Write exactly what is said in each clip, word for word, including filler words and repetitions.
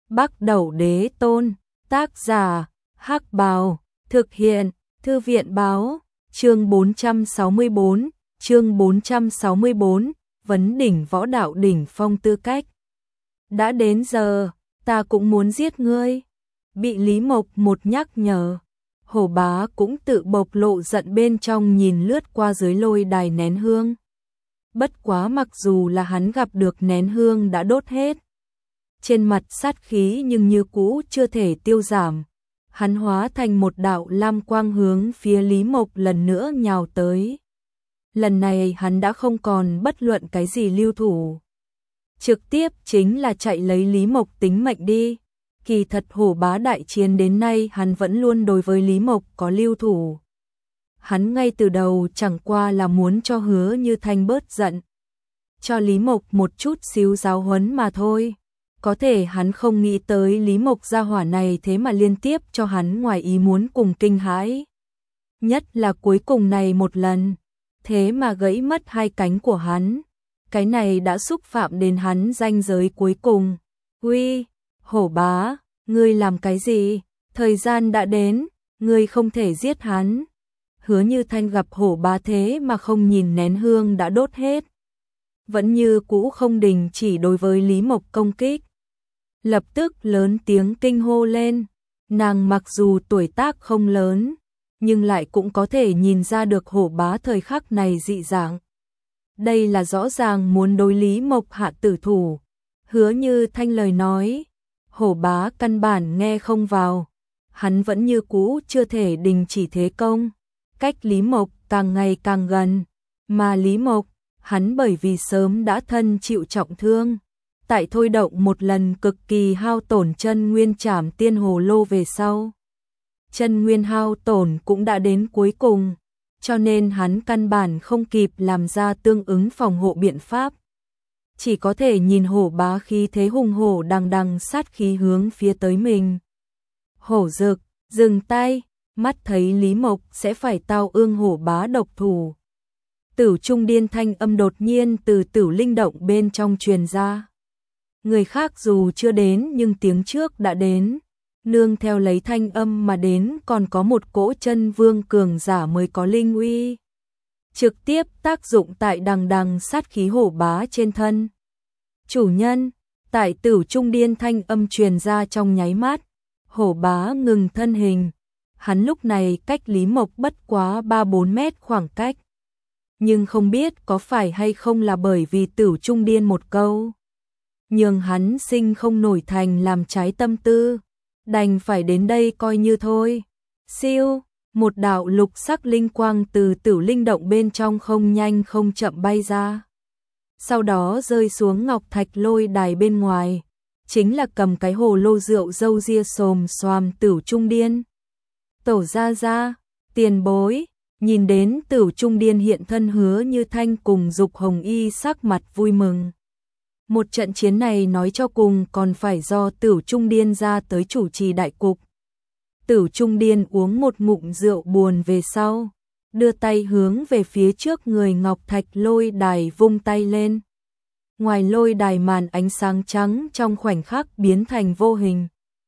Bắc Đẩu Đế Tôn, tác giả, Hắc Bào, thực hiện, Thư viện báo, chương bốn trăm sáu mươi bốn, chương bốn trăm sáu mươi bốn, vấn đỉnh võ đạo đỉnh phong tư cách. Đã đến giờ, ta cũng muốn giết ngươi. Bị Lý Mộc một nhắc nhở, Hổ Bá cũng tự bộc lộ giận bên trong nhìn lướt qua dưới lôi đài nén hương. Bất quá mặc dù là hắn gặp được nén hương đã đốt hết, trên mặt sát khí nhưng như cũ chưa thể tiêu giảm. Hắn hóa thành một đạo lam quang hướng phía Lý Mộc lần nữa nhào tới. Lần này hắn đã không còn bất luận cái gì lưu thủ, trực tiếp chính là chạy lấy Lý Mộc tính mệnh đi. Kỳ thật Hổ Bá đại chiến đến nay hắn vẫn luôn đối với Lý Mộc có lưu thủ. Hắn ngay từ đầu chẳng qua là muốn cho Hứa Như Thanh bớt giận, cho Lý Mộc một chút xíu giáo huấn mà thôi. Có thể hắn không nghĩ tới Lý Mộc gia hỏa này thế mà liên tiếp cho hắn ngoài ý muốn cùng kinh hãi. Nhất là cuối cùng này một lần, thế mà gãy mất hai cánh của hắn. Cái này đã xúc phạm đến hắn ranh giới cuối cùng. Uy, Hổ Bá, ngươi làm cái gì? Thời gian đã đến, ngươi không thể giết hắn. Hứa Như Thanh gặp Hổ Bá thế mà không nhìn nén hương đã đốt hết, vẫn như cũ không đình chỉ đối với Lý Mộc công kích. Lập tức lớn tiếng kinh hô lên. Nàng mặc dù tuổi tác không lớn, nhưng lại cũng có thể nhìn ra được Hổ Bá thời khắc này dị dạng. Đây là rõ ràng muốn đối Lý Mộc hạ tử thủ. Hứa Như Thanh lời nói, Hổ Bá căn bản nghe không vào. Hắn vẫn như cũ chưa thể đình chỉ thế công. Cách Lý Mộc càng ngày càng gần. Mà Lý Mộc, hắn bởi vì sớm đã thân chịu trọng thương, tại thôi động một lần cực kỳ hao tổn chân nguyên trảm tiên hồ lô về sau, chân nguyên hao tổn cũng đã đến cuối cùng, cho nên hắn căn bản không kịp làm ra tương ứng phòng hộ biện pháp. Chỉ có thể nhìn Hổ Bá khí thế hùng hổ đằng đằng sát khí hướng phía tới mình. Hổ Dực, dừng tay, mắt thấy Lý Mộc sẽ phải tao ương Hổ Bá độc thủ. Tử trung điên thanh âm đột nhiên từ tử linh động bên trong truyền ra. Người khác dù chưa đến nhưng tiếng trước đã đến. Nương theo lấy thanh âm mà đến còn có một cỗ chân vương cường giả mới có linh uy, trực tiếp tác dụng tại đằng đằng sát khí Hổ Bá trên thân. Chủ nhân, tại tử trung điên thanh âm truyền ra trong nháy mắt, Hổ Bá ngừng thân hình. Hắn lúc này cách Lý Mộc bất quá ba bốn mét khoảng cách. Nhưng không biết có phải hay không là bởi vì tử trung điên một câu, nhường hắn sinh không nổi thành làm trái tâm tư, đành phải đến đây coi như thôi. Siêu, một đạo lục sắc linh quang từ tử linh động bên trong không nhanh không chậm bay ra. Sau đó rơi xuống ngọc thạch lôi đài bên ngoài, chính là cầm cái hồ lô rượu râu ria xồm xoàm tử trung điên. Tổ gia gia, tiền bối. Nhìn đến tử trung điên hiện thân Hứa Như Thanh cùng Dục Hồng Y sắc mặt vui mừng. Một trận chiến này nói cho cùng còn phải do tử trung điên ra tới chủ trì đại cục. Tử trung điên uống một ngụm rượu buồn về sau, đưa tay hướng về phía trước người ngọc thạch lôi đài vung tay lên. Ngoài lôi đài màn ánh sáng trắng trong khoảnh khắc biến thành vô hình.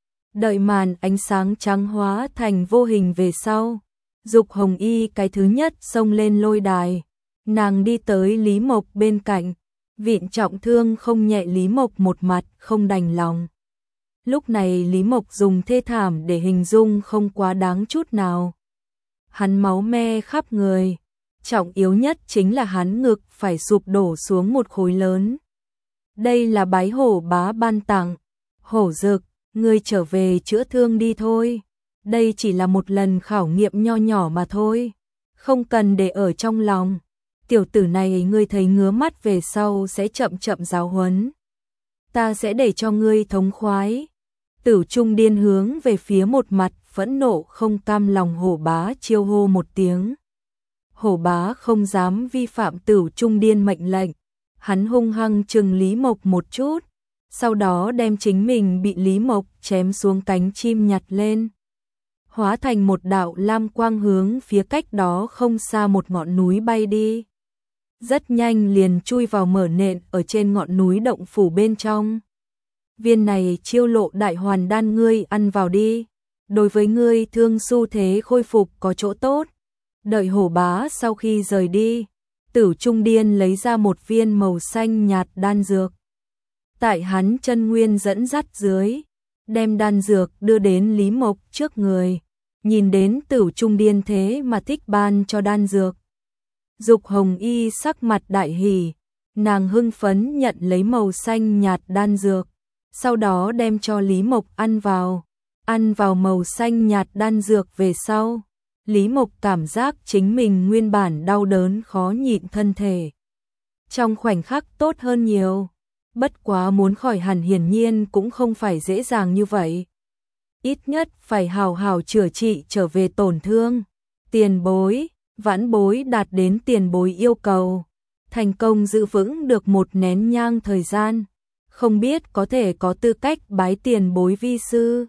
Đợi màn ánh sáng trắng hóa thành vô hình về sau, Dục Hồng Y cái thứ nhất xông lên lôi đài. Nàng đi tới Lý Mộc bên cạnh, vịn trọng thương không nhẹ Lý Mộc một mặt không đành lòng. Lúc này Lý Mộc dùng thê thảm để hình dung không quá đáng chút nào. Hắn máu me khắp người, trọng yếu nhất chính là hắn ngực phải sụp đổ xuống một khối lớn. Đây là bái Hổ Bá ban tặng. Hổ Dực, ngươi trở về chữa thương đi thôi. Đây chỉ là một lần khảo nghiệm nho nhỏ mà thôi, không cần để ở trong lòng. Tiểu tử này ngươi thấy ngứa mắt về sau sẽ chậm chậm giáo huấn. Ta sẽ để cho ngươi thống khoái. Tử trung điên hướng về phía một mặt phẫn nộ không cam lòng Hổ Bá chiêu hô một tiếng. Hổ Bá không dám vi phạm tử trung điên mệnh lệnh. Hắn hung hăng trừng Lý Mộc một chút, sau đó đem chính mình bị Lý Mộc chém xuống cánh chim nhặt lên, hóa thành một đạo lam quang hướng phía cách đó không xa một ngọn núi bay đi. Rất nhanh liền chui vào mở nện ở trên ngọn núi động phủ bên trong. viên này chiêu lộ đại hoàn đan ngươi ăn vào đi, đối với ngươi thương xu thế khôi phục có chỗ tốt. Đợi hổ bá sau khi rời đi, Tử Trung Điên lấy ra một viên màu xanh nhạt đan dược. Tại hắn chân nguyên dẫn dắt dưới, đem đan dược đưa đến Lý Mộc trước người, nhìn đến Tử Trung Điên thế mà thích ban cho đan dược. Dục Hồng Y sắc mặt đại hỉ, nàng hưng phấn nhận lấy màu xanh nhạt đan dược, sau đó đem cho Lý Mộc ăn vào. Ăn vào màu xanh nhạt đan dược về sau, Lý Mộc cảm giác chính mình nguyên bản đau đớn khó nhịn thân thể. Trong khoảnh khắc tốt hơn nhiều, bất quá muốn khỏi hẳn hiển nhiên cũng không phải dễ dàng như vậy. Ít nhất phải hào hào chữa trị trở về tổn thương. Tiền bối, vãn bối đạt đến tiền bối yêu cầu, thành công giữ vững được một nén nhang thời gian, không biết có thể có tư cách bái tiền bối vi sư.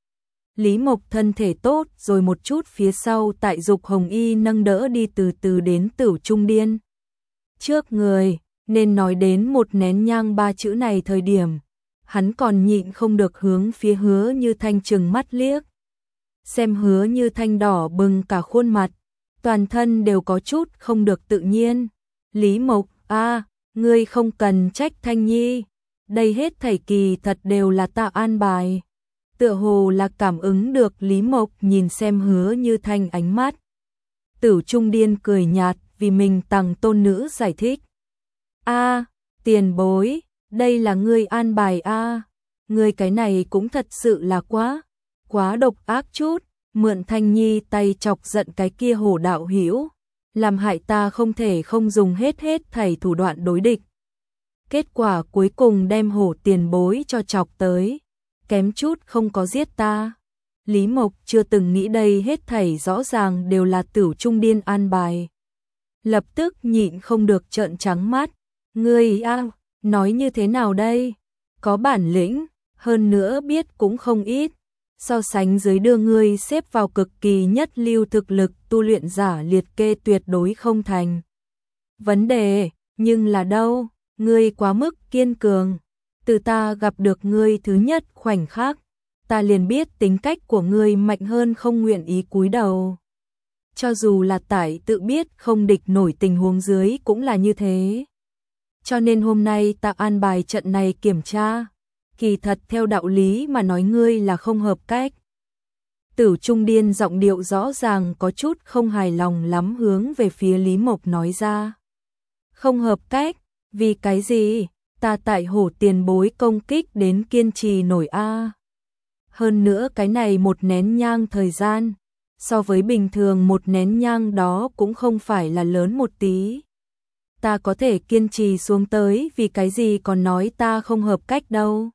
Lý Mộc thân thể tốt rồi một chút phía sau tại Dục Hồng Y nâng đỡ đi từ từ đến Tử Trung Điên trước người, nên nói đến một nén nhang ba chữ này thời điểm, hắn còn nhịn không được hướng phía Hứa Như Thanh trừng mắt liếc. Xem Hứa Như Thanh đỏ bừng cả khuôn mặt, toàn thân đều có chút không được tự nhiên. Lý Mộc, a, ngươi không cần trách Thanh Nhi, đây hết thảy kỳ thật đều là ta an bài. Tựa hồ là cảm ứng được Lý Mộc nhìn xem Hứa Như Thanh ánh mắt. Tử Trung Điên cười nhạt vì mình tặng tôn nữ giải thích. A, tiền bối, đây là ngươi an bài a, ngươi cái này cũng thật sự là quá, quá độc ác chút, mượn Thanh Nhi tay chọc giận cái kia hổ đạo hữu, làm hại ta không thể không dùng hết hết thảy thủ đoạn đối địch. Kết quả cuối cùng đem hổ tiền bối cho chọc tới, kém chút không có giết ta. Lý Mộc chưa từng nghĩ đây hết thảy rõ ràng đều là Tử Trung Điên an bài. Lập tức nhịn không được trợn trắng mắt. Ngươi a, nói như thế nào đây? Có bản lĩnh, hơn nữa biết cũng không ít. So sánh dưới đưa ngươi xếp vào cực kỳ nhất lưu thực lực tu luyện giả liệt kê tuyệt đối không thành vấn đề, nhưng là đâu, ngươi quá mức kiên cường. Từ ta gặp được ngươi thứ nhất khoảnh khắc, ta liền biết tính cách của ngươi mạnh hơn không nguyện ý cúi đầu. Cho dù là tại tự biết không địch nổi tình huống dưới cũng là như thế. Cho nên hôm nay ta an bài trận này kiểm tra, kỳ thật theo đạo lý mà nói ngươi là không hợp cách. Tử Trung Điên giọng điệu rõ ràng có chút không hài lòng lắm hướng về phía Lý Mộc nói ra. Không hợp cách, vì cái gì? Ta tại hổ tiền bối công kích đến kiên trì nổi a. Hơn nữa cái này một nén nhang thời gian, so với bình thường một nén nhang đó cũng không phải là lớn một tí. Ta có thể kiên trì xuống tới vì cái gì còn nói ta không hợp cách đâu.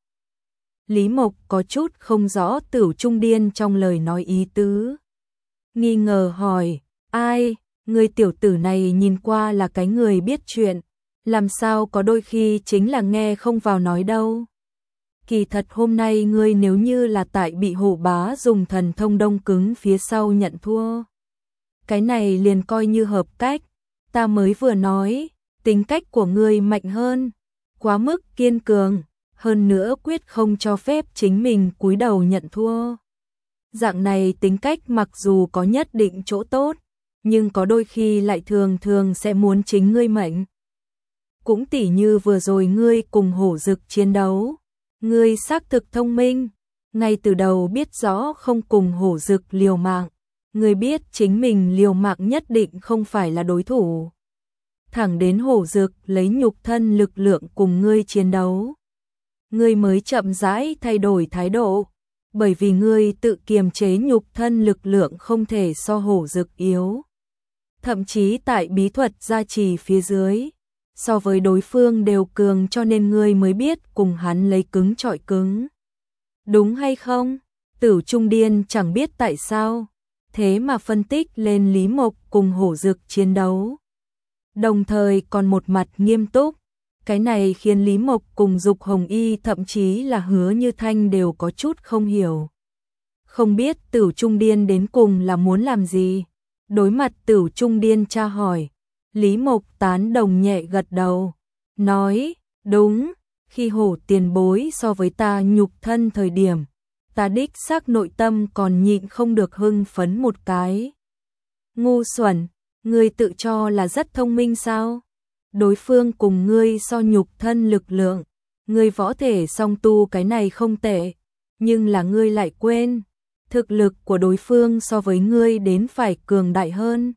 Lý Mộc có chút không rõ Tử Trung Điên trong lời nói ý tứ. Nghi ngờ hỏi, ai, người tiểu tử này nhìn qua là cái người biết chuyện, làm sao có đôi khi chính là nghe không vào nói đâu. Kỳ thật hôm nay ngươi nếu như là tại bị hổ bá dùng thần thông đông cứng phía sau nhận thua, cái này liền coi như hợp cách. Ta mới vừa nói, tính cách của ngươi mạnh hơn, quá mức kiên cường, hơn nữa quyết không cho phép chính mình cúi đầu nhận thua. Dạng này tính cách mặc dù có nhất định chỗ tốt, nhưng có đôi khi lại thường thường sẽ muốn chính ngươi mệnh. Cũng tỉ như vừa rồi ngươi cùng hổ dực chiến đấu, ngươi xác thực thông minh, ngay từ đầu biết rõ không cùng hổ dực liều mạng, ngươi biết chính mình liều mạng nhất định không phải là đối thủ. Thẳng đến hổ dực lấy nhục thân lực lượng cùng ngươi chiến đấu, ngươi mới chậm rãi thay đổi thái độ, bởi vì ngươi tự kiềm chế nhục thân lực lượng không thể so hổ dực yếu. Thậm chí tại bí thuật gia trì phía dưới, so với đối phương đều cường, cho nên ngươi mới biết cùng hắn lấy cứng chọi cứng. Đúng hay không? Tử Trung Điên chẳng biết tại sao, thế mà phân tích lên Lý Mộc cùng hổ dực chiến đấu. Đồng thời còn một mặt nghiêm túc, cái này khiến Lý Mộc cùng Dục Hồng Y thậm chí là Hứa Như Thanh đều có chút không hiểu. Không biết Tử Trung Điên đến cùng là muốn làm gì? Đối mặt Tử Trung Điên tra hỏi, Lý Mộc tán đồng nhẹ gật đầu, nói, đúng, khi hổ tiền bối so với ta nhục thân thời điểm, ta đích xác nội tâm còn nhịn không được hưng phấn một cái. Ngu xuẩn, ngươi tự cho là rất thông minh sao? Đối phương cùng ngươi so nhục thân lực lượng, ngươi võ thể song tu cái này không tệ, nhưng là ngươi lại quên, thực lực của đối phương so với ngươi đến phải cường đại hơn.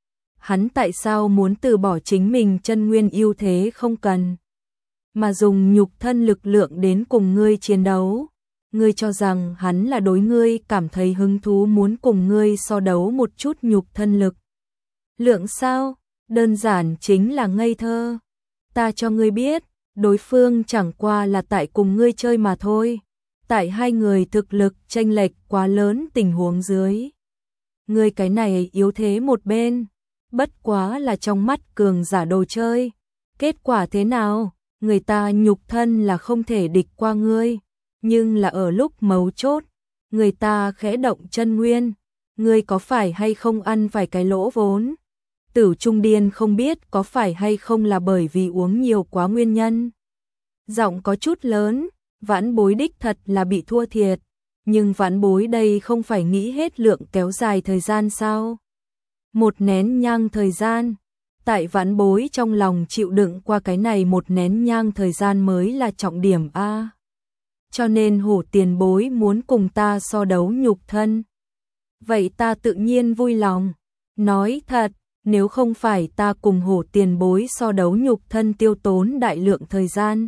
Hắn tại sao muốn từ bỏ chính mình chân nguyên ưu thế không cần, mà dùng nhục thân lực lượng đến cùng ngươi chiến đấu? Ngươi cho rằng hắn là đối ngươi cảm thấy hứng thú muốn cùng ngươi so đấu một chút nhục thân lực lượng sao? Đơn giản chính là ngây thơ. Ta cho ngươi biết, đối phương chẳng qua là tại cùng ngươi chơi mà thôi. Tại hai người thực lực chênh lệch quá lớn tình huống dưới, ngươi cái này yếu thế một bên, bất quá là trong mắt cường giả đồ chơi. Kết quả thế nào? Người ta nhục thân là không thể địch qua ngươi, nhưng là ở lúc mấu chốt, người ta khẽ động chân nguyên, ngươi có phải hay không ăn phải cái lỗ vốn? Tử Trung Điên không biết có phải hay không là bởi vì uống nhiều quá nguyên nhân. Giọng có chút lớn, Vãn Bối đích thật là bị thua thiệt, nhưng Vãn Bối đây không phải nghĩ hết lượng kéo dài thời gian sao? Một nén nhang thời gian, tại Vãn Bối trong lòng chịu đựng qua cái này một nén nhang thời gian mới là trọng điểm a. Cho nên hổ tiền bối muốn cùng ta so đấu nhục thân. Vậy ta tự nhiên vui lòng. Nói thật, nếu không phải ta cùng hổ tiền bối so đấu nhục thân tiêu tốn đại lượng thời gian,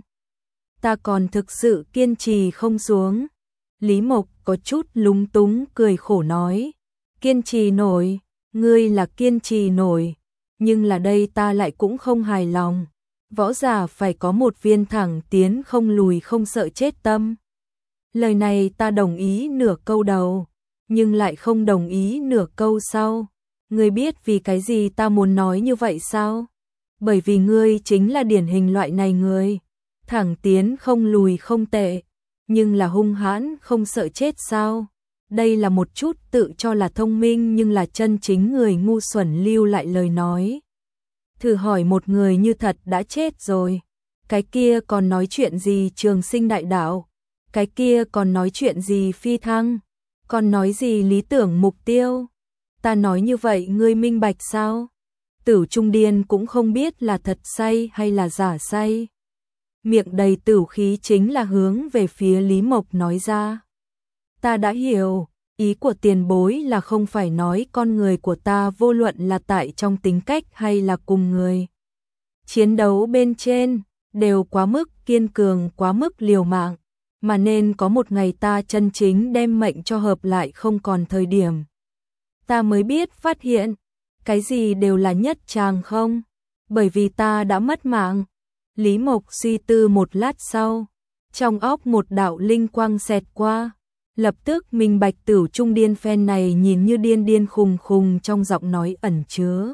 ta còn thực sự kiên trì không xuống. Lý Mộc có chút lúng túng cười khổ nói, kiên trì nổi, ngươi là kiên trì nổi, nhưng là đây ta lại cũng không hài lòng. Võ giả phải có một viên thẳng tiến không lùi không sợ chết tâm. Lời này ta đồng ý nửa câu đầu, nhưng lại không đồng ý nửa câu sau. Ngươi biết vì cái gì ta muốn nói như vậy sao? Bởi vì ngươi chính là điển hình loại này người. Thẳng tiến không lùi không tệ, nhưng là hung hãn không sợ chết sao? Đây là một chút tự cho là thông minh nhưng là chân chính người ngu xuẩn lưu lại lời nói. Thử hỏi một người như thật đã chết rồi, cái kia còn nói chuyện gì trường sinh đại đạo, cái kia còn nói chuyện gì phi thăng, còn nói gì lý tưởng mục tiêu. Ta nói như vậy ngươi minh bạch sao? Tử Trung Điên cũng không biết là thật say hay là giả say. Miệng đầy tửu khí chính là hướng về phía Lý Mộc nói ra. Ta đã hiểu, ý của tiền bối là không phải nói con người của ta vô luận là tại trong tính cách hay là cùng người chiến đấu bên trên, đều quá mức kiên cường, quá mức liều mạng, mà nên có một ngày ta chân chính đem mệnh cho hợp lại không còn thời điểm. Ta mới biết phát hiện, cái gì đều là nhất tràng không, bởi vì ta đã mất mạng. Lý Mộc suy tư một lát sau, trong óc một đạo linh quang xẹt qua, lập tức minh bạch Tử Trung Điên phen này nhìn như điên điên khùng khùng trong giọng nói ẩn chứa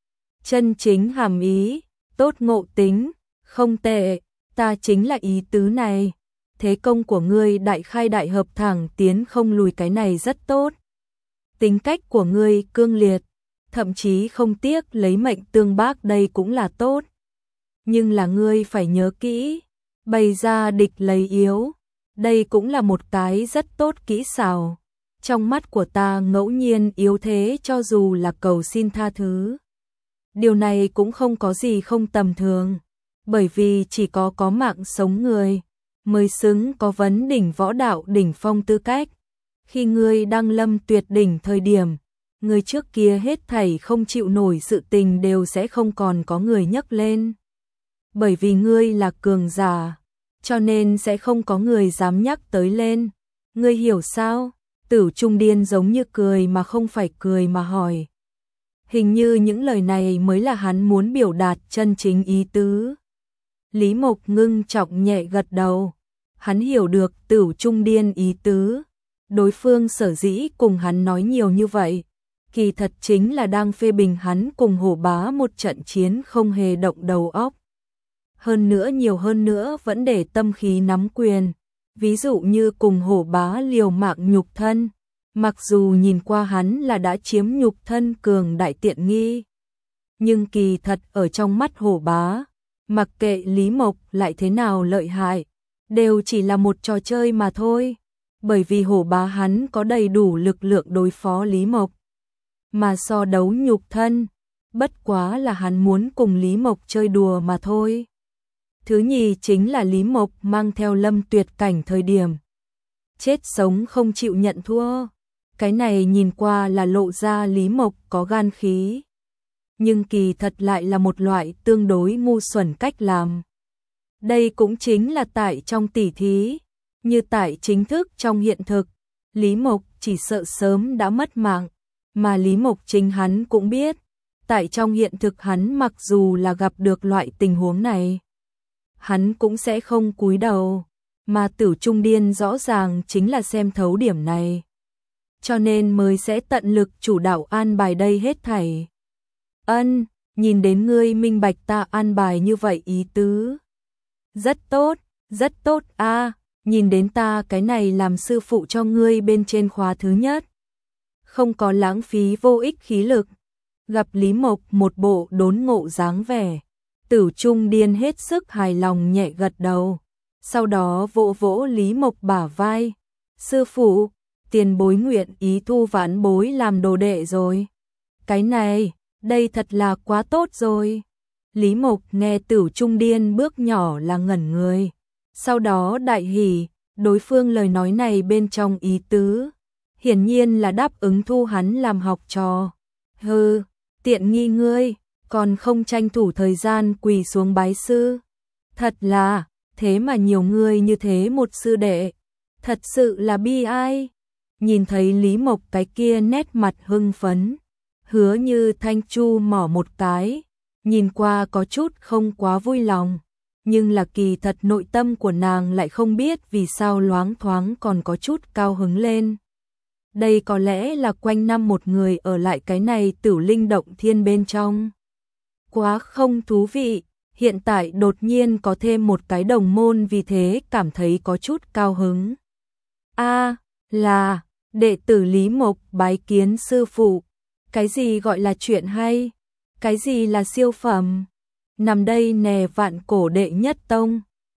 chân chính hàm ý, tốt ngộ tính, không tệ, ta chính là ý tứ này. Thế công của ngươi đại khai đại hợp thẳng tiến không lùi cái này rất tốt. Tính cách của ngươi cương liệt, thậm chí không tiếc lấy mệnh tương bác đây cũng là tốt. Nhưng là ngươi phải nhớ kỹ, bày ra địch lấy yếu, đây cũng là một cái rất tốt kỹ xảo. Trong mắt của ta ngẫu nhiên yếu thế cho dù là cầu xin tha thứ. Điều này cũng không có gì không tầm thường, bởi vì chỉ có có mạng sống người mới xứng có vấn đỉnh võ đạo đỉnh phong tư cách. Khi ngươi đang lâm tuyệt đỉnh thời điểm, người trước kia hết thảy không chịu nổi sự tình đều sẽ không còn có người nhắc lên. Bởi vì ngươi là cường giả, cho nên sẽ không có người dám nhắc tới lên. Ngươi hiểu sao? Tử Trung Điên giống như cười mà không phải cười mà hỏi. Hình như những lời này mới là hắn muốn biểu đạt chân chính ý tứ. Lý Mộc ngưng trọng nhẹ gật đầu. Hắn hiểu được Tử Trung Điên ý tứ. Đối phương sở dĩ cùng hắn nói nhiều như vậy, kỳ thật chính là đang phê bình hắn cùng Hổ Bá một trận chiến không hề động đầu óc. Hơn nữa nhiều hơn nữa vẫn để tâm khí nắm quyền. Ví dụ như cùng Hổ Bá liều mạng nhục thân, mặc dù nhìn qua hắn là đã chiếm nhục thân cường đại tiện nghi, nhưng kỳ thật ở trong mắt Hổ Bá, Mặc kệ Lý Mộc lại thế nào lợi hại, đều chỉ là một trò chơi mà thôi, bởi vì Hổ Bá hắn có đầy đủ lực lượng đối phó Lý Mộc. Mà so đấu nhục thân, bất quá là hắn muốn cùng Lý Mộc chơi đùa mà thôi. Thứ nhì chính là Lý Mộc mang theo Lâm Tuyệt cảnh thời điểm. Chết sống không chịu nhận thua. Cái này nhìn qua là lộ ra Lý Mộc có gan khí. Nhưng kỳ thật lại là một loại tương đối ngu xuẩn cách làm. Đây cũng chính là tại trong tỉ thí, như tại chính thức trong hiện thực, Lý Mộc chỉ sợ sớm đã mất mạng, mà Lý Mộc chính hắn cũng biết, tại trong hiện thực hắn mặc dù là gặp được loại tình huống này, hắn cũng sẽ không cúi đầu, mà Tử Trung Điên rõ ràng chính là xem thấu điểm này. Cho nên mới sẽ tận lực chủ đạo an bài đây hết thảy. Ân, nhìn đến ngươi minh bạch ta an bài như vậy ý tứ. Rất tốt, rất tốt a, nhìn đến ta cái này làm sư phụ cho ngươi bên trên khóa thứ nhất. Không có lãng phí vô ích khí lực. Gặp Lý Mộc một bộ đốn ngộ dáng vẻ, Tử Trung Điên hết sức hài lòng nhẹ gật đầu. Sau đó vỗ vỗ Lý Mộc bả vai. Sư phụ, tiền bối nguyện ý thu vãn bối làm đồ đệ rồi. Cái này, đây thật là quá tốt rồi. Lý Mộc nghe Tử Trung Điên bước nhỏ là ngẩn người. Sau đó đại hỉ, đối phương lời nói này bên trong ý tứ. Hiển nhiên là đáp ứng thu hắn làm học trò. Hừ, tiện nghi ngươi, còn không tranh thủ thời gian quỳ xuống bái sư. Thật là, thế mà nhiều người như thế một sư đệ. Thật sự là bi ai. Nhìn thấy Lý Mộc cái kia nét mặt hưng phấn, Hứa Như Thanh chu mỏ một cái, nhìn qua có chút không quá vui lòng, nhưng là kỳ thật nội tâm của nàng lại không biết vì sao loáng thoáng còn có chút cao hứng lên. Đây có lẽ là quanh năm một người ở lại cái này Tử Linh Động Thiên bên trong. Quá không thú vị, hiện tại đột nhiên có thêm một cái đồng môn vì thế cảm thấy có chút cao hứng. A, là, đệ tử Lý Mộc bái kiến sư phụ. Cái gì gọi là chuyện hay? Cái gì là siêu phẩm? Nằm đây nè vạn cổ đệ nhất tông.